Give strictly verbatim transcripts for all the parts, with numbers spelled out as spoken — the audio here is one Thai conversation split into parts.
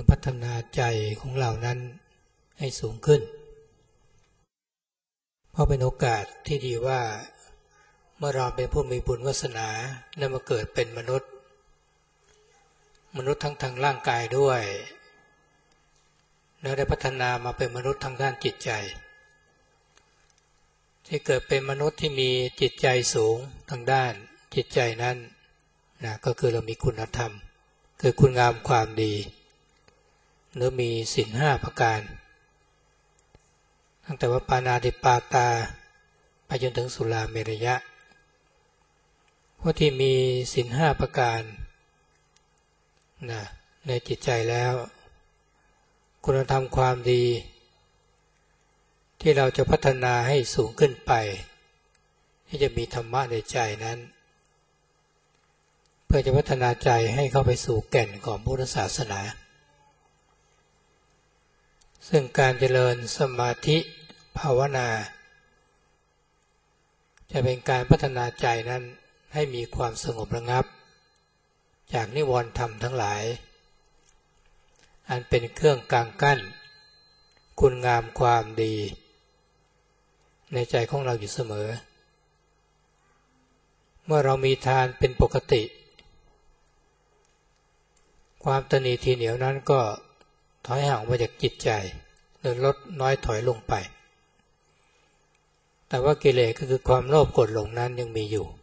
พัฒนาใจของเรานั้นให้สูงขึ้นเพราะเป็นโอกาสที่ดีว่าเมื่อเราเป็นผู้มีบุญวาสนาได้มาเกิดเป็นมนุษย์มนุษย์ทั้งทางร่างกายด้วยแล้วได้พัฒนามาเป็นมนุษย์ทางด้านจิตใจที่เกิดเป็นมนุษย์ที่มีจิตใจสูงทางด้านจิตใจนั้นนะก็คือเรามีคุณธรรมคือคุณงามความดีหรือมีศีลห้าประการตั้งแต่ว่าปานาติปาตาไปจนถึงสุราเมรยะผู้ที่มีศีลห้าประการนะในจิตใจแล้วคุณธรรมความดีที่เราจะพัฒนาให้สูงขึ้นไปที่จะมีธรรมะในใจนั้นเพื่อจะพัฒนาใจให้เข้าไปสู่แก่นของพุทธศาสนาซึ่งการเจริญสมาธิภาวนาจะเป็นการพัฒนาใจนั้นให้มีความสงบระงับจากนิวรณ์ธรรมทั้งหลายอันเป็นเครื่องกางกั้นคุณงามความดีในใจของเราอยู่เสมอเมื่อเรามีทานเป็นปกติความตนีทีเหนียวนั้นก็ถอยห่างมาจากจิตใจหรือลดน้อยถอยลงไปแต่ว่ากิเลสก็คือความโลภโกรธหลงนั้นยังมีอยู่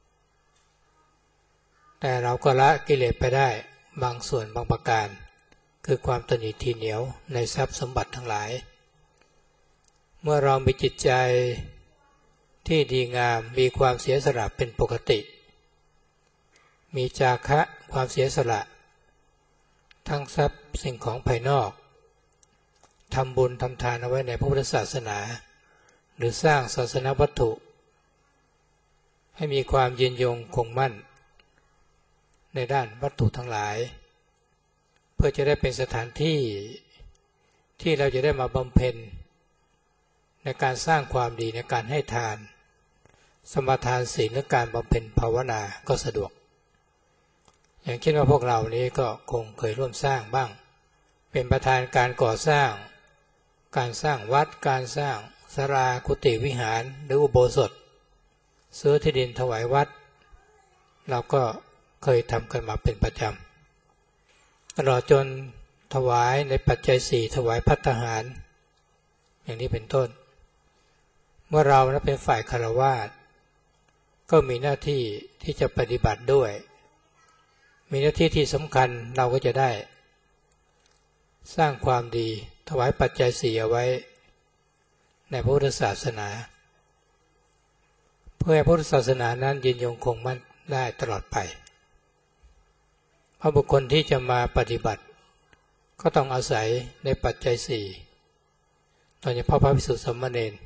แต่เราก็ละกิเลสไปได้บางส่วนบางประการคือความตนีทีเหนียวในทรัพย์สมบัติทั้งหลายเมื่อเรามีจิตใจที่ดีงามมีความเสียสละเป็นปกติมีจาคะความเสียสละทั้งทรัพย์สิ่งของภายนอกทำบุญทำทานเอาไว้ในพระพุทธศาสนาหรือสร้างศาสนวัตถุให้มีความยืนยงคงมั่นในด้านวัตถุทั้งหลายเพื่อจะได้เป็นสถานที่ที่เราจะได้มาบำเพ็ญในการสร้างความดีในการให้ทานสมาทานศีลและการบำเพ็ญภาวนาก็สะดวกอย่างเช่นว่าพวกเรานี้ก็คงเคยร่วมสร้างบ้างเป็นประธานการก่อสร้างการสร้างวัดการสร้างศาลากุฏิวิหารหรืออุโบสถซื้อที่ดินถวายวัดเราก็เคยทำกันมาเป็นประจำตลอดจนถวายในปัจจัยสี่ถวายภัตตาหารอย่างนี้เป็นต้นเมื่อเรานะเป็นฝ่ายฆราวาสก็มีหน้าที่ที่จะปฏิบัติด้วยมีหน้าที่ที่สำคัญเราก็จะได้สร้างความดีถวายปัจจัยสี่เอาไว้ในพุทธศาสนาเพื่อให้พุทธศาสนานั้นยืนยงคงมั่นได้ตลอดไปเพราะบุคคลที่จะมาปฏิบัติก็ต้องอาศัยในปัจจัยสี่โดยเฉพาะพระภิกษุสามเณร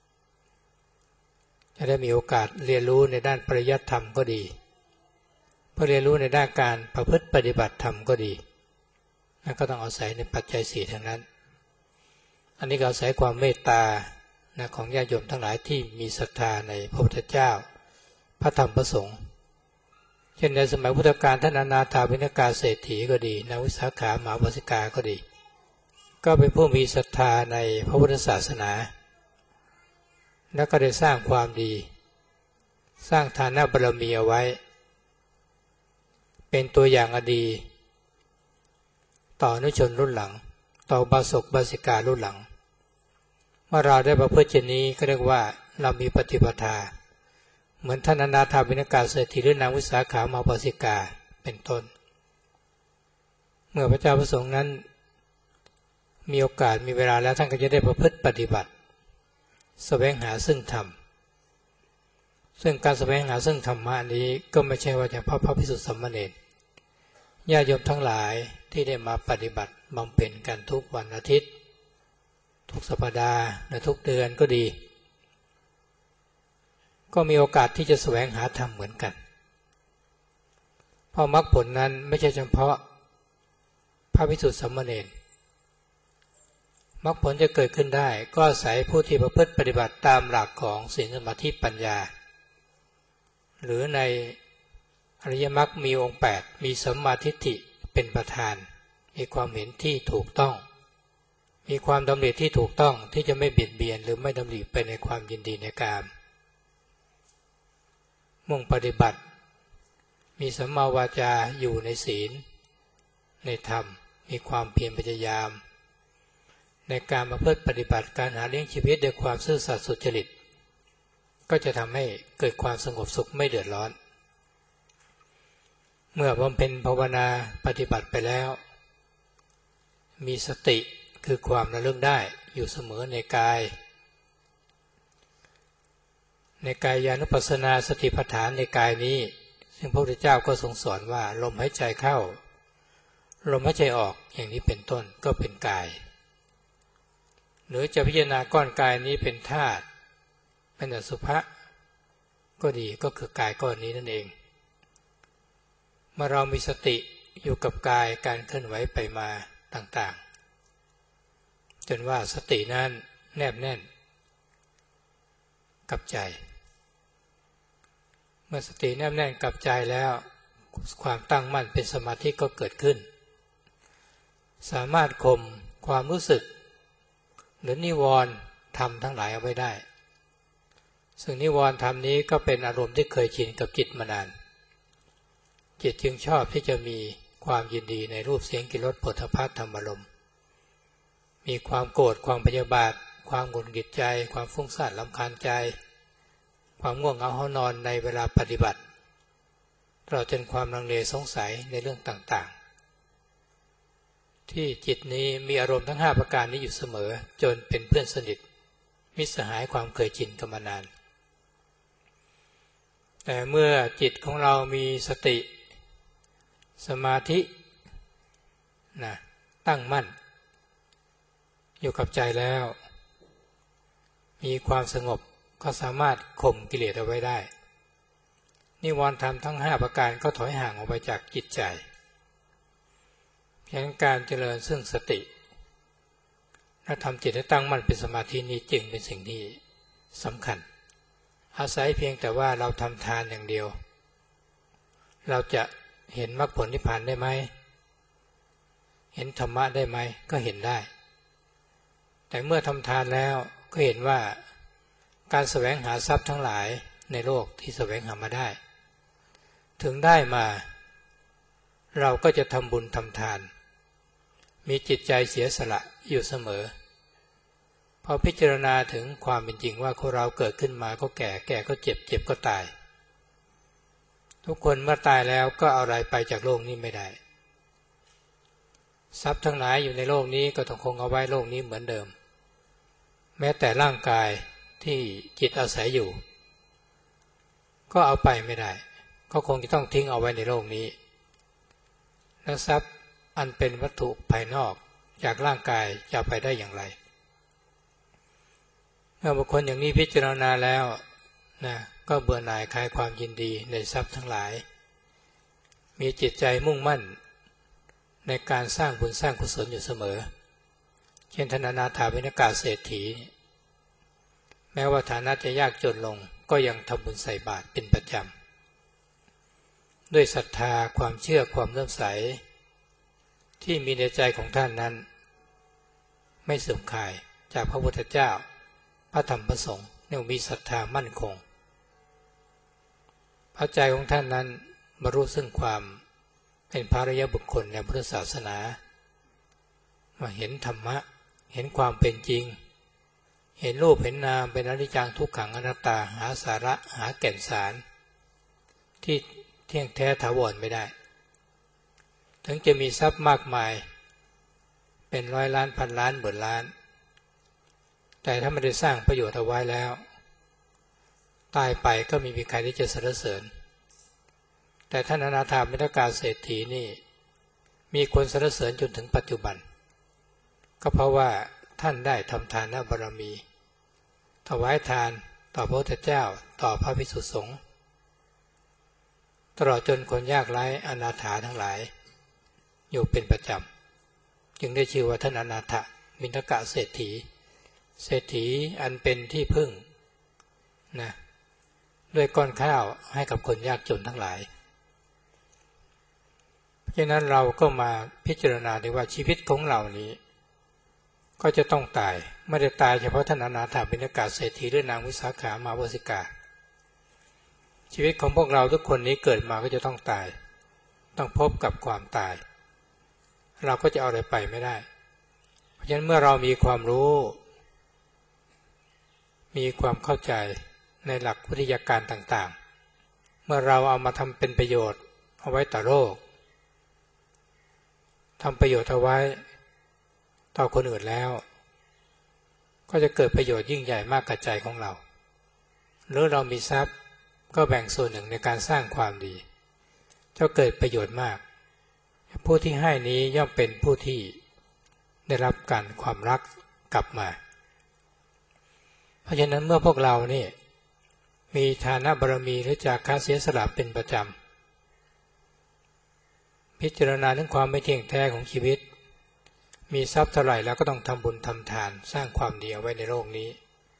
จะได้มีโอกาสเรียนรู้ในด้านปริยัติธรรมก็ดีเพื่อเรียนรู้ในด้านการประพฤติปฏิบัติธรรมก็ดีนั่นก็ต้องอาศัยในปัจจัยสี่ทั้งนั้นอันนี้ก็อาศัยความเมตตานะของญาติโยมทั้งหลายที่มีศรัทธาในพระพุทธเจ้าพระธรรมพระสงฆ์เช่นในสมัยพุทธกาลท่านอนาถาบิณกาเศรษฐีก็ดีนางวิสาขามหาอุบาสิกาก็ดีก็เป็นผู้มีศรัทธาในพระพุทธศาสนาและก็ได้สร้างความดีสร้างฐานะบารมีเอาไว้เป็นตัวอย่างอดีต่ออนุชนรุ่นหลังต่อบาศกบาสิการุ่นหลังเมื่อเราได้ประพฤติเช่นนี้ก็เรียกว่าเรามีปฏิปทาเหมือนท่านอนาถาบิณกาเศรษฐีหรือนางวิสาขามหาอุบาสิกาเป็นต้นเมื่อพระเจ้าประสงค์นั้นมีโอกาสมีเวลาแล้วท่านก็จะได้ประพฤติปฏิบัติแสวงหาซึ่งธรรมซึ่งการแสวงหาซึ่งธรรมะนี้ก็ไม่ใช่ว่าเฉพาะพระภิกษุสามเณรญาติโยมทั้งหลายที่ได้มาปฏิบัติบำเพ็ญกันทุกวันอาทิตย์ทุกสัปดาห์และทุกเดือนก็ดีก็มีโอกาสที่จะแสวงหาธรรมเหมือนกันเพราะมรรคผลนั้นไม่ใช่เฉพาะพระภิกษุสามเณรมรรคผลจะเกิดขึ้นได้ก็อาศัยผู้ที่ประพฤติปฏิบัติตามหลักของศีลสมาธิปัญญาหรือในอริยมรรคมีองค์แปดมีสัมมาทิฏฐิเป็นประธานมีความเห็นที่ถูกต้องมีความดำริที่ถูกต้องที่จะไม่เบียดเบียนหรือไม่ดำริไปในความยินดีในกามมุ่งปฏิบัติมีสัมมาวาจาอยู่ในศีลในธรรมมีความเพียรพยายามในการประพฤติปฏิบัติการหาเลี้ยงชีวิตด้วยความซื่อสัตย์สุจริตก็จะทำให้เกิดความสงบสุขไม่เดือดร้อนเมื่อบำเพ็ญภาวนาปฏิบัติไปแล้วมีสติคือความระลึกได้อยู่เสมอในกายในกายานุปัสสนาสติปัฏฐานในกายนี้ซึ่งพระพุทธเจ้าก็ทรงสอนว่าลมหายใจเข้าลมหายใจออกอย่างนี้เป็นต้นก็เป็นกายหรือจะพิจารณาก้อนกายนี้เป็นธาตุเป็นอสุภะก็ดีก็คือกายก้อนนี้นั่นเองเมื่อเรามีสติอยู่กับกายการเคลื่อนไหวไปมาต่างๆจนว่าสตินั้นแนบแน่นกับใจเมื่อสติแนบแน่นกับใจแล้วความตั้งมั่นเป็นสมาธิก็เกิดขึ้นสามารถข่มความรู้สึกหรือนิวรณ์ธรรมทั้งหลายเอาไว้ได้ซึ่งนิวรณ์ธรรมนี้ก็เป็นอารมณ์ที่เคยชินกับจิตมานานจิตจึงชอบที่จะมีความยินดีในรูปเสียงกลิ่นรสโผฏฐัพพะธรรมารมณ์มีความโกรธความพยาบาทความหงุดหงิดใจความฟุ้งซ่านรำคาญใจความง่วงเหงาหานอนในเวลาปฏิบัติตลอดจนความลังเลสงสัยในเรื่องต่างๆที่จิตนี้มีอารมณ์ทั้งห้าประการนี้อยู่เสมอจนเป็นเพื่อนสนิทมิตรสหายความเคยชินกันมานานแต่เมื่อจิตของเรามีสติสมาธินะตั้งมั่นอยู่กับใจแล้วมีความสงบก็สามารถข่มกิเลสเอาไว้ได้นิวรณ์ธรรมทั้งห้าประการก็ถอยห่างออกไปจากจิตใจเพียงการเจริญซึ่งสติและทำจิตให้ตั้งมั่นเป็นสมาธินี้จึงเป็นสิ่งที่สำคัญอาศัยเพียงแต่ว่าเราทำทานอย่างเดียวเราจะเห็นมรรคผลนิพพานได้ไหมเห็นธรรมะได้ไหมก็เห็นได้แต่เมื่อทำทานแล้วก็เห็นว่าการแสวงหาทรัพย์ทั้งหลายในโลกที่แสวงหามาได้ถึงได้มาเราก็จะทำบุญทำทานมีจิตใจเสียสละอยู่เสมอพอพิจารณาถึงความเป็นจริงว่าคนเราเกิดขึ้นมาก็แก่แก่ก็เจ็บเจ็บก็ตายทุกคนเมื่อตายแล้วก็เอาอะไรไปจากโลกนี้ไม่ได้ทรัพย์ทั้งหลายอยู่ในโลกนี้ก็ต้องคงเอาไว้โลกนี้เหมือนเดิมแม้แต่ร่างกายที่จิตอาศัยอยู่ก็เอาไปไม่ได้ก็คงจะต้องทิ้งเอาไว้ในโลกนี้และทรัพย์อันเป็นวัตถุภายนอกจากร่างกายจะไปได้อย่างไรเมื่อบุคคลอย่างนี้พิจารณาแล้วนะก็เบื่อหน่ายคลายความยินดีในทรัพย์ทั้งหลายมีจิตใจมุ่งมั่นในการสร้างบุญสร้างกุศลอยู่เสมอเช่นท่านอนาถาวิณกาเศรษฐีแม้ว่าฐานะจะยากจนลงก็ยังทำบุญใส่บาตรเป็นประจำด้วยศรัทธาความเชื่อความเลื่อมใสที่มีในใจของท่านนั้นไม่เสื่อมคลายจากพระพุทธเจ้าพระธรรมพระสงฆ์เนี่ยมีศรัทธามั่นคงพระใจของท่านนั้นบรรลุซึ่งความเป็นพระอริยบุคคลในพุทธศาสนามาเห็นธรรมะเห็นความเป็นจริงเห็นรูปเห็นนามเป็นอนิจจังทุกขังอนัตตาหาสาระหาแก่นสารที่เที่ยงแท้ถาวรไม่ได้ถึงจะมีทรัพย์มากมายเป็นร้อยล้านพันล้านหมื่นล้านแต่ถ้าไม่ได้สร้างประโยชน์เอาไว้แล้วตายไปก็ไม่มีใครที่จะสรรเสริญแต่ท่านอนาถาวิณกาเศรษฐีนี่มีคนสรรเสริญจนถึงปัจจุบันก็เพราะว่าท่านได้ทำทานบารมีถวายทานต่อพระพุทธเจ้าต่อพระภิกษุสงฆ์ตลอดจนคนยากไร้อนาถาทั้งหลายอยู่เป็นประจำจึงได้ชื่อว่าท่านอนาถวิณกาเศรษฐีเศรษฐีอันเป็นที่พึ่งนะด้วยก้อนข้าวให้กับคนยากจนทั้งหลายเพราะฉะนั้นเราก็มาพิจารณาดูว่าชีวิตของเรานี้ก็จะต้องตายไม่ได้ตายเฉพาะท่านอนาถบิณฑิกาเศรษฐีหรือนางวิสาขามาวสิกาชีวิตของพวกเราทุกคนนี้เกิดมาก็จะต้องตายต้องพบกับความตายเราก็จะเอาอะไรไปไม่ได้เพราะฉะนั้นเมื่อเรามีความรู้มีความเข้าใจในหลักวิทยาการต่างๆเมื่อเราเอามาทำเป็นประโยชน์เอาไว้ต่อโลกทำประโยชน์เอาไว้ต่อคนอื่นแล้วก็จะเกิดประโยชน์ยิ่งใหญ่มากกับใจของเราหรือเรามีทรัพย์ก็แบ่งส่วนหนึ่งในการสร้างความดีจะเกิดประโยชน์มากผู้ที่ให้นี้ย่อมเป็นผู้ที่ได้รับการความรักกลับมาเพราะฉะนั้นเมื่อพวกเรานี่มีฐานะบารมีหรือจาคะเสียสละเป็นประจำพิจารณาถึงความไม่เที่ยงแท้ของชีวิตมีทรัพย์เท่าไหร่แล้วก็ต้องทำบุญทำทานสร้างความดีเอาไว้ในโลกนี้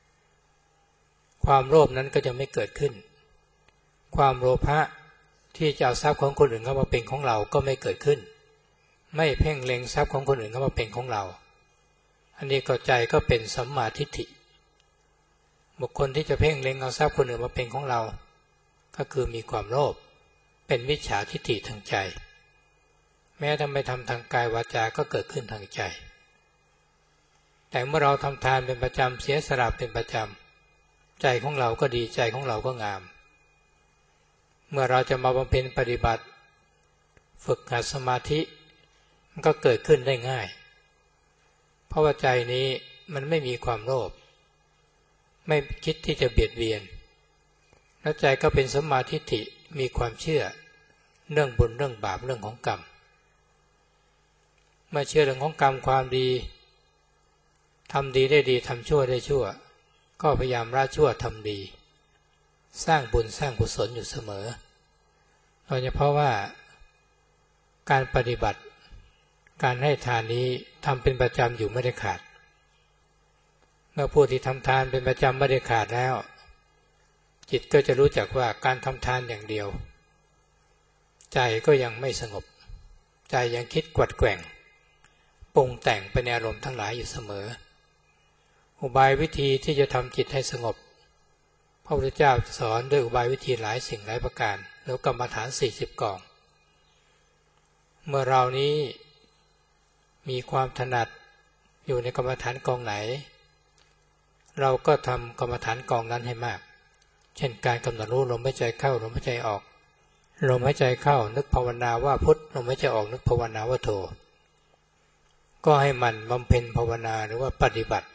ความโลภนั้นก็จะไม่เกิดขึ้นความโลภะที่จะเอาทรัพย์ของคนอื่นเข้ามาเป็นของเราก็ไม่เกิดขึ้นไม่เพ่งเล็งทรัพย์ของคนอื่นเข้ามาเป็นของเราอันนี้ก็ใจก็เป็นสัมมาทิฏฐิบุคคลที่จะเพ่งเล็งเอาทรัพย์คนอื่นมาเป็นของเราก็คือมีความโลภเป็นมิจฉาทิฏฐิทางใจแม้ทำไม่ทำทางกายวาจาก็เกิดขึ้นทางใจแต่เมื่อเราทำทานเป็นประจำเสียสละเป็นประจำใจของเราก็ดีใจของเราก็งามเมื่อเราจะมาบำเพ็ญปฏิบัติฝึกหัดสมาธิมันก็เกิดขึ้นได้ง่ายเพราะว่าใจนี้มันไม่มีความโลภไม่คิดที่จะเบียดเบียนแล้วใจก็เป็นสัมมาทิฏฐิมีความเชื่อเรื่องบุญเรื่องบาปเรื่องของกรรมเมื่อเชื่อเรื่องของกรรมความดีทำดีได้ดีทำชั่วได้ชั่วก็พยายามละชั่วทำดีสร้างบุญสร้างกุศลอยู่เสมอโดยเฉพาะว่าการปฏิบัติการให้ทานนี้ทำเป็นประจำอยู่ไม่ได้ขาดเมื่อผู้ที่ทำทานเป็นประจำไม่ได้ขาดแล้วจิตก็จะรู้จักว่าการทำทานอย่างเดียวใจก็ยังไม่สงบใจยังคิดกวัดแกว่งปรุงแต่งไปในอารมณ์ทั้งหลายอยู่เสมออุบายวิธีที่จะทำจิตให้สงบพระพุทธเจ้าสอนด้วยอุบายวิธีหลายสิ่งหลายประการแล้วกรรมฐานสี่สิบกองเมื่อเรานี้มีความถนัดอยู่ในกรรมฐานกองไหนเราก็ทำกรรมฐานกองนั้นให้มากเช่นการกำหนดรู้ลมหายใจเข้าลมหายใจออกลมหายใจเข้านึกภาวนาว่าพุทธลมหายใจออกนึกภาวนาว่าโธก็ให้มันบำเพ็ญภาวนาหรือว่าปฏิบัติ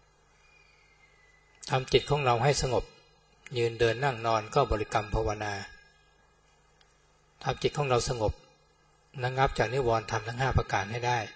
ทำจิตของเราให้สงบยืนเดินนั่งนอนก็บริกรรมภาวนาทำจิตของเราสงบระงับจากนิวรณ์ธรรมทั้งห้าประการให้ได้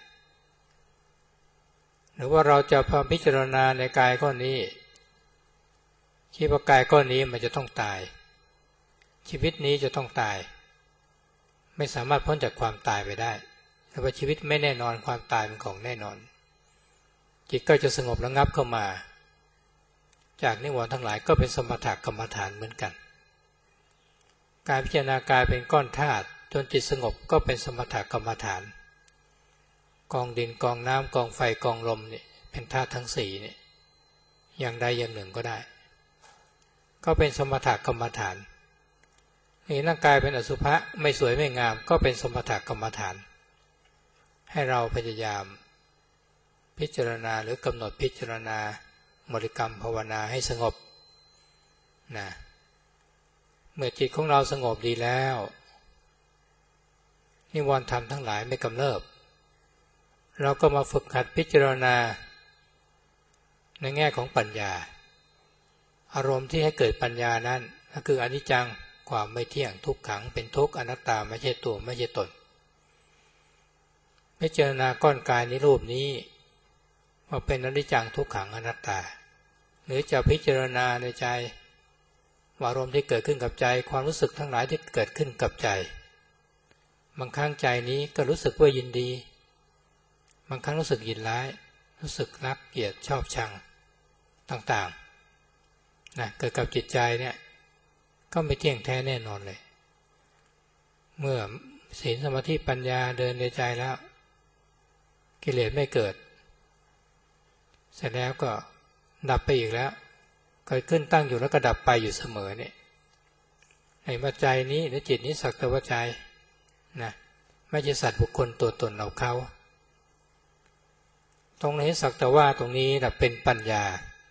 หรือว่าเราจะพพิจารณาในกายก้อนนี้คิดว่ากายก้อนนี้มันจะต้องตายชีวิตนี้จะต้องตายไม่สามารถพ้นจากความตายไปได้แต่ว่าชีวิตไม่แน่นอนความตายเป็นของแน่นอนจิตก็จะสงบระงับเข้ามาจากนิวรณ์ทั้งหลายก็เป็นสมถกรรมฐานเหมือนกันการพิจารณากายเป็นก้อนธาตุจนจิตสงบก็เป็นสมถกรรมฐานกองดินกองน้ำกองไฟกองลมนี่เป็นธาตุทั้งสี่นี่อย่างใดอย่างหนึ่งก็ได้ก็เป็นสมถกรรมฐานนี่ร่างกายเป็นอสุภะไม่สวยไม่งามก็เป็นสมถกรรมฐานให้เราพยายามพิจารณาหรือกำหนดพิจารณาบริกรรมภาวนาให้สงบนะเมื่อจิตของเราสงบดีแล้วนิวรณ์ธรรมทั้งหลายไม่กำเริบเราก็มาฝึกหัดพิจารณาในแง่ของปัญญาอารมณ์ที่ให้เกิดปัญญานั้นก็คืออนิจจังความไม่เที่ยงทุกขังเป็นทุกข์อนัตตาไม่ใช่ตัวไม่ใช่ตนพิจารณาก้อนกายในรูปนี้ว่าเป็นอนิจจังทุกขังอนัตตาหรือจะพิจารณาในใจว่าอารมณ์ที่เกิดขึ้นกับใจความรู้สึกทั้งหลายที่เกิดขึ้นกับใจบางครั้งใจนี้ก็รู้สึกว่ายินดีบางครั้งรู้สึกยินร้ายรู้สึกรักเกลียดชอบชังต่างๆนะเกิดกับจิตใจเนี่ยก็ไม่เที่ยงแท้แน่นอนเลยเมื่อศีลสมาธิปัญญาเดินในใจแล้วกิเลสไม่เกิดเสร็จแล้วก็ดับไปอีกแล้วเกิดขึ้นตั้งอยู่แล้วก็ดับไปอยู่เสมอเนี่ยไอ้ว่าใจนี้หรือจิตนี้สักแต่ว่าใจนะไม่ใช่สัตว์บุคคลตัวตนเราเขาตรงนี้สักแต่ว่าตรงนี้นะเป็นปัญญา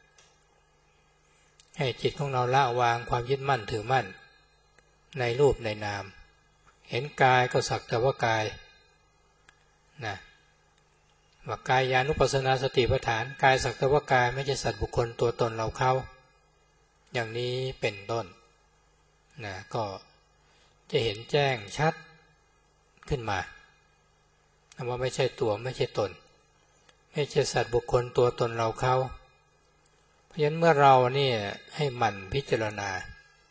ให้จิตของเราละวางความยึดมั่นถือมั่นในรูปในนามเห็นกายก็สักแต่ว่ากายนะว่ากายานุปัสสนาสติปัฏฐานกายสักแต่ว่ากายไม่ใช่สัตว์บุคคลตัวตนเราเขาอย่างนี้เป็นต้นนะก็จะเห็นแจ้งชัดขึ้นมาว่าไม่ใช่ตัวไม่ใช่ตนไม่ใช่สัตว์บุคคลตัวตนเราเขาเพราะฉะนั้นเมื่อเราเนี่ยให้หมั่นพิจารณา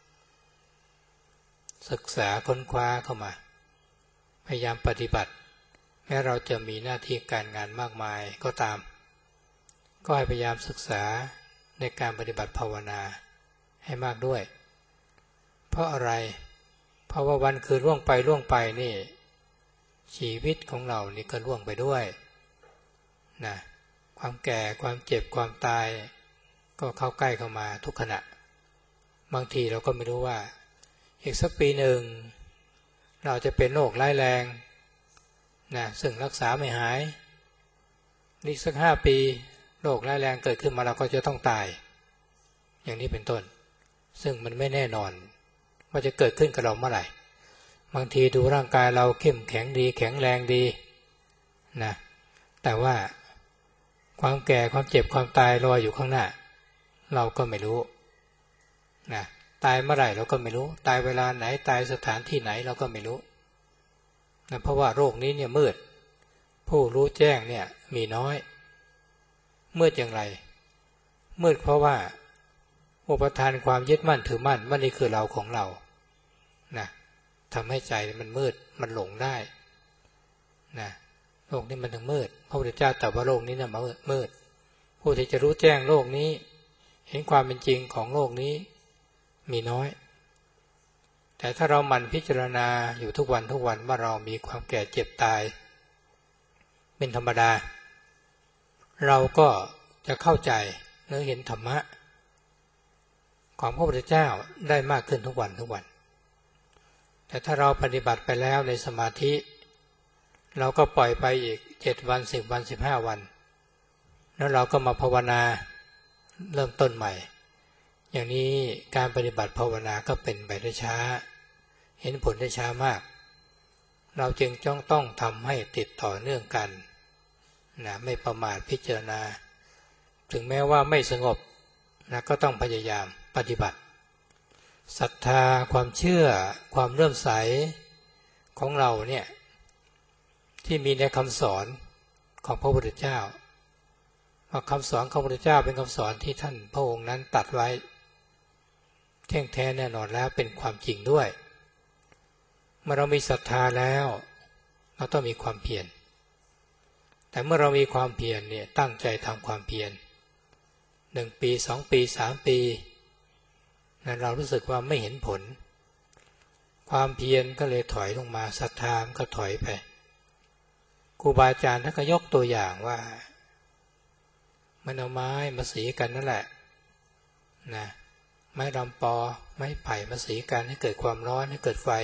ศึกษาค้นคว้าเข้ามาพยายามปฏิบัติแม้เราจะมีหน้าที่การงานมากมายก็ตามก็ให้พยายามศึกษาในการปฏิบัติภาวนาให้มากด้วยเพราะอะไรเพราะว่าวันคืนล่วงไปล่วงไปนี่ชีวิตของเรานี่ก็ล่วงไปด้วยนะความแก่ความเจ็บความตายก็เข้าใกล้เข้ามาทุกขณะบางทีเราก็ไม่รู้ว่าอีกสักปีหนึ่งเราจะเป็นโรคร้ายแรงนะซึ่งรักษาไม่หายอีกสักห้าปีโรคร้ายแรงเกิดขึ้นมาเราก็จะต้องตายอย่างนี้เป็นต้นซึ่งมันไม่แน่นอนว่าจะเกิดขึ้นกับเราเมื่อไหร่บางทีดูร่างกายเราเข้มแข็งดีแข็งแรงดีนะแต่ว่าความแก่ความเจ็บความตายรออยู่ข้างหน้าเราก็ไม่รู้นะตายเมื่อไหร่เราก็ไม่รู้ตายเวลาไหนตายสถานที่ไหนเราก็ไม่รู้นะเพราะว่าโรคนี้เนี่ยมืดผู้รู้แจ้งเนี่ยมีน้อยมืดอย่างไรมืดเพราะว่าอุปทานความยึดมั่นถือมั่นว่านี่คือเราของเรานะทำให้ใจมันมืดมันหลงได้นะโลกนี้มันถึงมืดพระพุทธเจ้าตรัสว่าโลกนี้นะมืดมืดผู้ที่จะรู้แจ้งโลกนี้เห็นความเป็นจริงของโลกนี้มีน้อยแต่ถ้าเราหมั่นพิจารณาอยู่ทุกวันทุกวันว่าเรามีความแก่เจ็บตายเป็นธรรมดาเราก็จะเข้าใจหรือเห็นธรรมะของพระพุทธเจ้าได้มากขึ้นทุกวันทุกวันแต่ถ้าเราปฏิบัติไปแล้วในสมาธิเราก็ปล่อยไปอีกเจ็ดวันสิบวันสิบห้าวันแล้วเราก็มาภาวนาเริ่มต้นใหม่อย่างนี้การปฏิบัติภาวนาก็เป็นไปได้ช้าเห็นผลได้ช้ามากเราจึงจ้องต้องทำให้ติดต่อเนื่องกันนะไม่ประมาทพิจารณาถึงแม้ว่าไม่สงบนะก็ต้องพยายามปฏิบัติศรัทธาความเชื่อความเลื่อมใสของเราเนี่ยที่มีในคำสอนของพระพุทธเจ้าว่าคำสอนของพระพุทธเจ้าเป็นคำสอนที่ท่านพระองค์นั้นตรัสไว้แท้งแท้แน่นอนแล้วเป็นความจริงด้วยเมื่อเรามีศรัทธาแล้วเราต้องมีความเพียรแต่เมื่อเรามีความเพียรเนี่ยตั้งใจทำความเพียรหนึ่งปีสองปีสามปีนั้นเรารู้สึกว่าไม่เห็นผลความเพียรก็เลยถอยลงมาศรัทธาก็ถอยไปครูบาอาจารย์ท่านก็ยกตัวอย่างว่ามันเอาไม้มาสีกันนั่นแหละนะไม้ลำปอไม้ไผ่มาสีกันให้เกิดความร้อนให้เกิดไฟ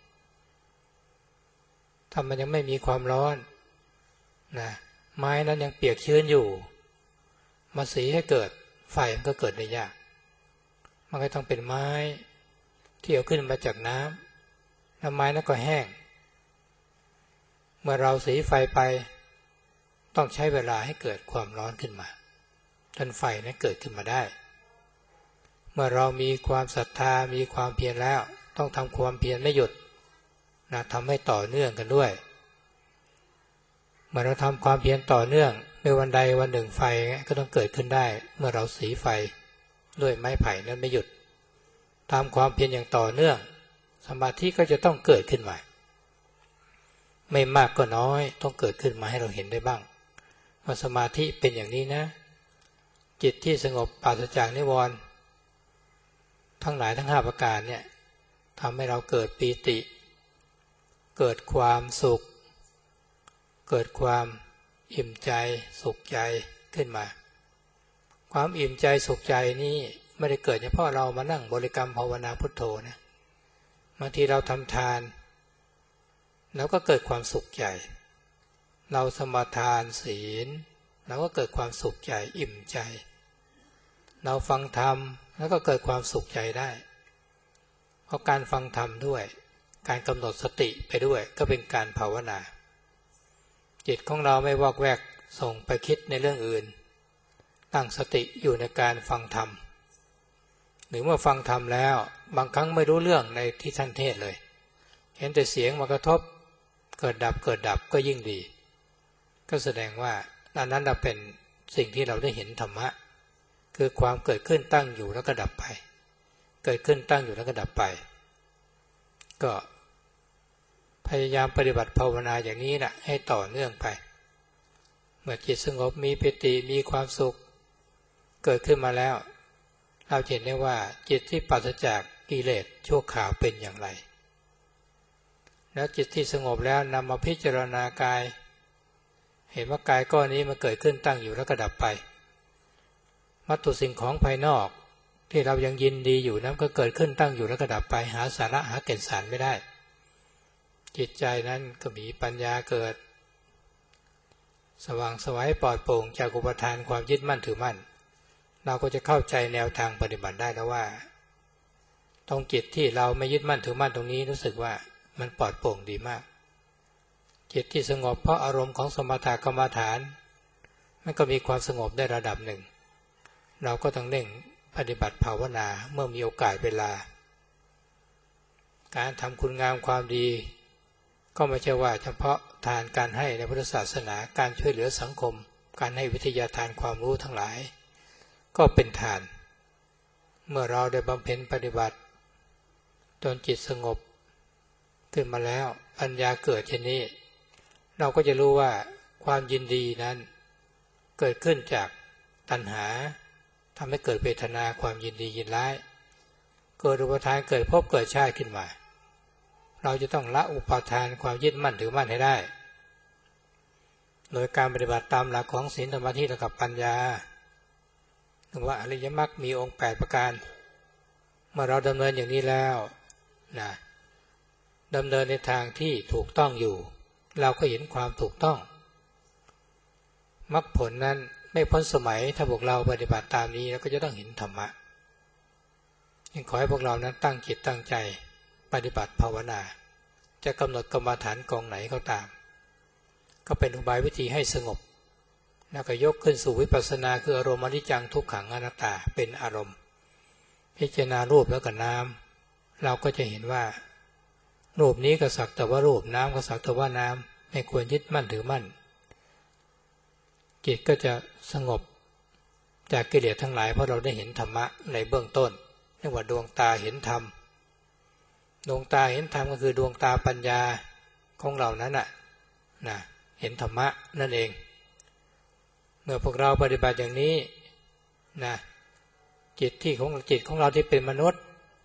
ถ้ามันยังไม่มีความร้อนนะไม้นั้นยังเปียกชื้นอยู่มาสีให้เกิดไฟมันก็เกิดได้ยากมันก็ต้องเป็นไม้ที่เอาขึ้นมาจากน้ำแล้วไม้นั้นก็แห้งเมื่อเราสีไฟไปต้องใช้เวลาให้เกิดความร้อนขึ้นมาจนไฟนั้นเกิดขึ้นมาได้เมื่อเรามีความศรัทธามีความเพียรแล้วต้องทำความเพียรไม่หยุดนะทำให้ต่อเนื่องกันด้วยเมื่อเราทำความเพียรต่อเนื่องในวันใดวันหนึ่งไฟก็ต้องเกิดขึ้นได้เมื่อเราสีไฟด้วยไม้ไผ่นั้นไม่หยุดทำความเพียรอย่างต่อเนื่องสมาธิก็จะต้องเกิดขึ้นมาไม่มากก็น้อยต้องเกิดขึ้นมาให้เราเห็นได้บ้างว่าสมาธิเป็นอย่างนี้นะจิตที่สงบปราศจากนิวรณ์ทั้งหลายทั้งห้าประการเนี่ยทำให้เราเกิดปีติเกิดความสุขเกิดความอิ่มใจสุขใจขึ้นมาความอิ่มใจสุขใจนี้ไม่ได้เกิดเฉพาะเรามานั่งบริกรรมภาวนาพุทโธนะบางทีเราทำทานแล้วก็เกิดความสุขใจเราสมาทานศีลแล้วก็เกิดความสุขใจอิ่มใจเราฟังธรรมแล้วก็เกิดความสุขใจได้เพราะการฟังธรรมด้วยการกำหนดสติไปด้วยก็เป็นการภาวนาจิตของเราไม่วอกแวกส่งไปคิดในเรื่องอื่นตั้งสติอยู่ในการฟังธรรมหรือเมื่อฟังธรรมแล้วบางครั้งไม่รู้เรื่องในที่ท่านเทศเลยเห็นแต่เสียงมากระทบเกิดดับเกิดดับก็ยิ่งดีก็แสดงว่าอันนั้นเป็นสิ่งที่เราได้เห็นธรรมะคือความเกิดขึ้นตั้งอยู่แล้วก็ดับไปเกิดขึ้นตั้งอยู่แล้วก็ดับไปก็พยายามปฏิบัติภาวนาอย่างนี้นะให้ต่อเนื่องไปเมื่อจิตสงบมีปิติมีความสุขเกิดขึ้นมาแล้วเราเห็นได้ว่าจิตที่ปราศจากกิเลสชั่วคราวเป็นอย่างไรแล้วจิตที่สงบแล้วนำมาพิจารณากายเห็นว่ากายก้อนนี้มันเกิดขึ้นตั้งอยู่แล้วก็ดับไปวัตถุสิ่งของภายนอกที่เรายังยินดีอยู่นั้นก็เกิดขึ้นตั้งอยู่แล้วก็ดับไปหาสาระหาแก่นสารไม่ได้จิตใจนั้นก็มีปัญญาเกิดสว่างไสวปลอดโปร่งจากอุปทานความยึดมั่นถือมั่นเราก็จะเข้าใจแนวทางปฏิบัติได้แล้วว่าตรงจิตที่เราไม่ยึดมั่นถือมั่นตรงนี้รู้สึกว่ามันปลอดโปร่งดีมากจิตที่สงบเพราะอารมณ์ของสมถกรรมฐานมันก็มีความสงบได้ระดับหนึ่งเราก็ต้องเร่งปฏิบัติภาวนาเมื่อมีโอกาสเวลาการทำคุณงามความดีก็ไม่ใช่ว่าเฉพาะทานการให้ในพุทธศาสนาการช่วยเหลือสังคมการให้วิทยาทานความรู้ทั้งหลายก็เป็นทานเมื่อเราได้บำเพ็ญปฏิบัติจนจิตสงบขึ้นมาแล้วปัญญาเกิดเช่นนี้เราก็จะรู้ว่าความยินดีนั้นเกิดขึ้นจากตัณหาทำให้เกิดเวทนาความยินดียินร้ายเกิดอุปทานเกิดภพเกิดชาติขึ้นมาเราจะต้องละอุปทานความยึดมั่นถือมั่นให้ได้โดยการปฏิบัติตามหลักของศีลสมาธิและกับปัญญาถึงว่าอริยมรรคมีองค์แปดประการเมื่อเราดำเนินอย่างนี้แล้วนะดำเนินในทางที่ถูกต้องอยู่เราก็เห็นความถูกต้องมรรคผลนั้นไม่พ้นสมัยถ้าพวกเราปฏิบัติตามนี้เราก็จะต้องเห็นธรรมะยังขอให้พวกเรานั้นตั้งจิตตั้งใจปฏิบัติภาวนาจะกำหนดกรรมฐานกองไหนก็ตามก็เป็นอุบายวิธีให้สงบแล้วก็ยกขึ้นสู่วิปัสสนาคืออารมณ์อนิจจังทุกขังอนัตตาเป็นอารมณ์พิจารณารูปแล้วก็นามเราก็จะเห็นว่ารูปนี้ก็สักแต่ว่ารูปน้ำก็สักแต่ว่าน้ำไม่ควรยึดมั่นถือมั่นจิตก็จะสงบจากกิเลสทั้งหลายเพราะเราได้เห็นธรรมะในเบื้องต้นเรียกว่าดวงตาเห็นธรรมดวงตาเห็นธรรมก็คือดวงตาปัญญาของเรานั้นน่ะนะเห็นธรรมะนั่นเองเมื่อพวกเราปฏิบัติอย่างนี้นะจิตที่ของจิตของเราที่เป็นมนุษย์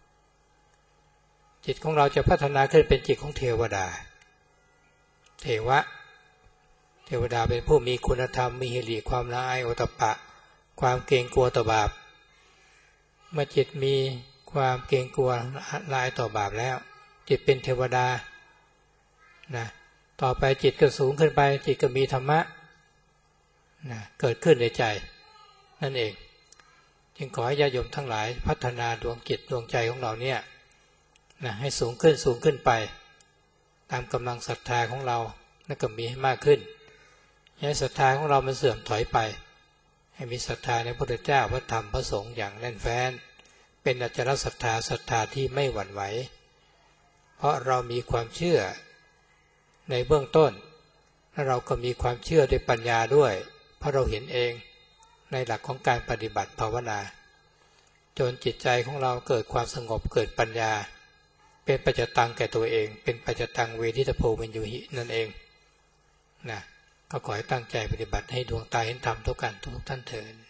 จิตของเราจะพัฒนาขึ้นเป็นจิตของเทวดาเทวะเทวดาเป็นผู้มีคุณธรรมมีหิริความละอายโอตตัปปะความเกรงกลัวต่อบาปเมื่อจิตมีความเกรงกลัวละอายต่อบาปแล้วจิตเป็นเทวดานะต่อไปจิตก็สูงขึ้นไปจิตก็มีธรรมะนะเกิดขึ้นในใจนั่นเองจึงขอให้ญาติโยมทั้งหลายพัฒนาดวงจิตดวงใจของเราเนี่ยนะให้สูงขึ้นสูงขึ้นไปตามกำลังศรัทธาของเราและก็มีให้มากขึ้นให้ศรัทธาของเรามันเสื่อมถอยไปให้มีศรัทธาในพระพุทธเจ้าพระธรรมพระสงฆ์อย่างแน่นแฟ้นเป็นอจารศรัทธาศรัทธาที่ไม่หวั่นไหวเพราะเรามีความเชื่อในเบื้องต้นและเราก็มีความเชื่อด้วยปัญญาด้วยเพราะเราเห็นเองในหลักของการปฏิบัติภาวนาจนจิตใจของเราเกิดความสงบเกิดปัญญาเป็นปัจจตังแก่ตัวเองเป็นปัจจตังเวทิตโพวินยูหินั่นเองนะก็ขอให้ตั้งใจปฏิบัติให้ดวงตาเห็นธรรมทุกกันทุกท่านเถิด